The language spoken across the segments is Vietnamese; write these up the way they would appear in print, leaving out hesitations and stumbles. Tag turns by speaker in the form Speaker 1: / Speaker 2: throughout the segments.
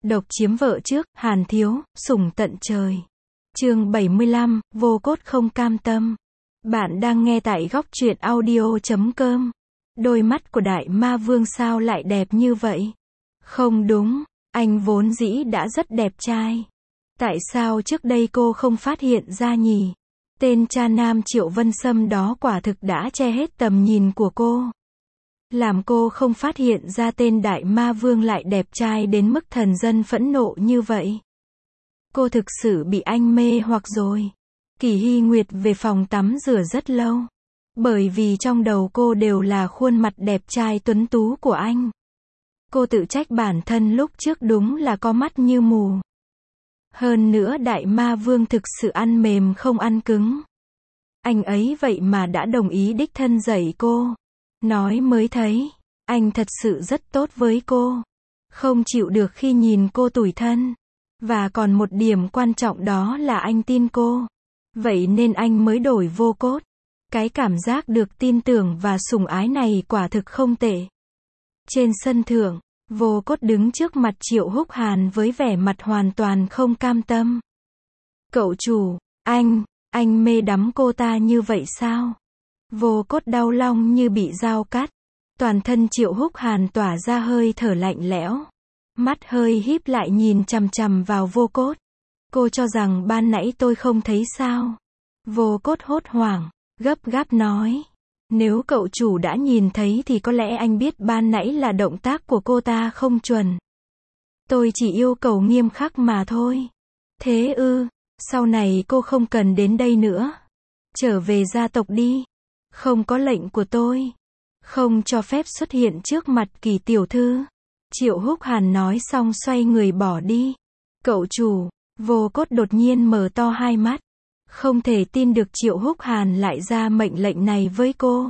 Speaker 1: Độc chiếm vợ trước, Hàn thiếu, sủng tận trời. Chương 75, vô cốt không cam tâm. Bạn đang nghe tại góc truyện audio.com. Đôi mắt của đại ma vương sao lại đẹp như vậy? Không đúng, anh vốn dĩ đã rất đẹp trai. Tại sao trước đây cô không phát hiện ra nhỉ? Tên cha nam Triệu Vân Sâm đó quả thực đã che hết tầm nhìn của cô. Làm cô không phát hiện ra tên đại ma vương lại đẹp trai đến mức thần dân phẫn nộ như vậy. Cô thực sự bị anh mê hoặc rồi. Kỳ Hy Nguyệt về phòng tắm rửa rất lâu. Bởi vì trong đầu cô đều là khuôn mặt đẹp trai tuấn tú của anh. Cô tự trách bản thân lúc trước đúng là có mắt như mù. Hơn nữa đại ma vương thực sự ăn mềm không ăn cứng. Anh ấy vậy mà đã đồng ý đích thân dạy cô. Nói mới thấy, anh thật sự rất tốt với cô. Không chịu được khi nhìn cô tủi thân. Và còn một điểm quan trọng đó là anh tin cô. Vậy nên anh mới đổi vô cốt. Cái cảm giác được tin tưởng và sủng ái này quả thực không tệ. Trên sân thượng, vô cốt đứng trước mặt Triệu Húc Hàn với vẻ mặt hoàn toàn không cam tâm. Cậu chủ, anh mê đắm cô ta như vậy sao? Vô cốt đau lòng như bị dao cắt. Toàn thân Triệu Húc Hàn tỏa ra hơi thở lạnh lẽo. Mắt hơi híp lại nhìn chằm chằm vào vô cốt. Cô cho rằng ban nãy tôi không thấy sao? Vô cốt hốt hoảng, gấp gáp nói. Nếu cậu chủ đã nhìn thấy thì có lẽ anh biết ban nãy là động tác của cô ta không chuẩn. Tôi chỉ yêu cầu nghiêm khắc mà thôi. Thế ư, sau này cô không cần đến đây nữa. Trở về gia tộc đi. Không có lệnh của tôi. Không cho phép xuất hiện trước mặt Kỳ tiểu thư. Triệu Húc Hàn nói xong xoay người bỏ đi. Cậu chủ, vô cốt đột nhiên mở to hai mắt. Không thể tin được Triệu Húc Hàn lại ra mệnh lệnh này với cô.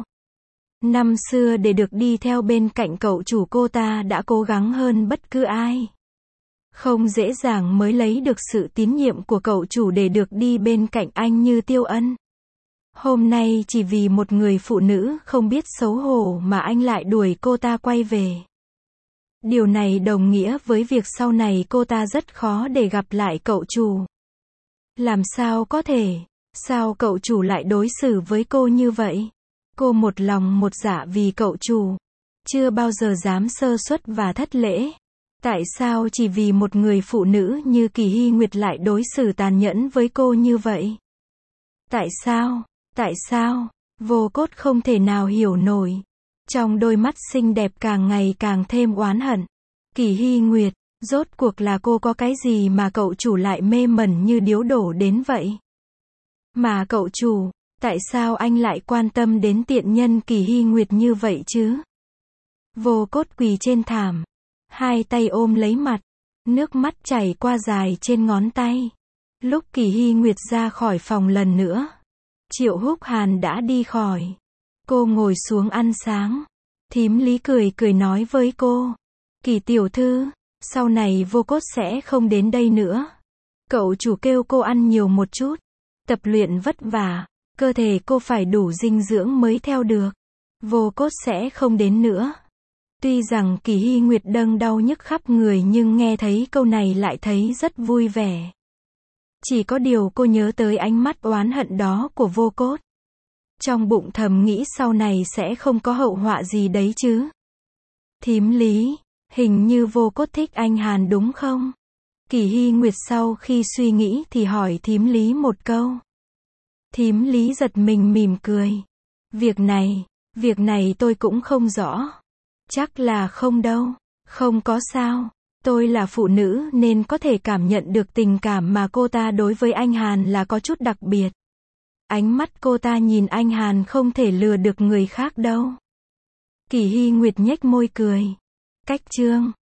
Speaker 1: Năm xưa để được đi theo bên cạnh cậu chủ cô ta đã cố gắng hơn bất cứ ai. Không dễ dàng mới lấy được sự tín nhiệm của cậu chủ để được đi bên cạnh anh như Tiêu Ân. Hôm nay chỉ vì một người phụ nữ không biết xấu hổ mà anh lại đuổi cô ta quay về. Điều này đồng nghĩa với việc sau này cô ta rất khó để gặp lại cậu chủ. Làm sao có thể? Sao cậu chủ lại đối xử với cô như vậy? Cô một lòng một dạ vì cậu chủ. Chưa bao giờ dám sơ suất và thất lễ. Tại sao chỉ vì một người phụ nữ như Kỳ Hy Nguyệt lại đối xử tàn nhẫn với cô như vậy? Tại sao? Tại sao? Vô cốt không thể nào hiểu nổi. Trong đôi mắt xinh đẹp càng ngày càng thêm oán hận. Kỳ Hy Nguyệt, rốt cuộc là cô có cái gì mà cậu chủ lại mê mẩn như điếu đổ đến vậy? Mà cậu chủ, tại sao anh lại quan tâm đến tiện nhân Kỳ Hy Nguyệt như vậy chứ? Vô cốt quỳ trên thảm. Hai tay ôm lấy mặt. Nước mắt chảy qua dài trên ngón tay. Lúc Kỳ Hy Nguyệt ra khỏi phòng lần nữa. Triệu Húc Hàn đã đi khỏi. Cô ngồi xuống ăn sáng. Thím Lý cười cười nói với cô. Kỳ tiểu thư, sau này vô cốt sẽ không đến đây nữa. Cậu chủ kêu cô ăn nhiều một chút. Tập luyện vất vả. Cơ thể cô phải đủ dinh dưỡng mới theo được. Vô cốt sẽ không đến nữa. Tuy rằng Kỳ Hy Nguyệt đâng đau nhức khắp người nhưng nghe thấy câu này lại thấy rất vui vẻ. Chỉ có điều cô nhớ tới ánh mắt oán hận đó của vô cốt. Trong bụng thầm nghĩ sau này sẽ không có hậu họa gì đấy chứ. Thím Lý, hình như vô cốt thích anh Hàn đúng không? Kỳ Hy Nguyệt sau khi suy nghĩ thì hỏi thím Lý một câu. Thím Lý giật mình mỉm cười. Việc này tôi cũng không rõ. Chắc là không đâu. Không có sao. Tôi là phụ nữ nên có thể cảm nhận được tình cảm mà cô ta đối với anh Hàn là có chút đặc biệt. Ánh mắt cô ta nhìn anh Hàn không thể lừa được người khác đâu. Kỳ Hy Nguyệt nhếch môi cười. Cách chương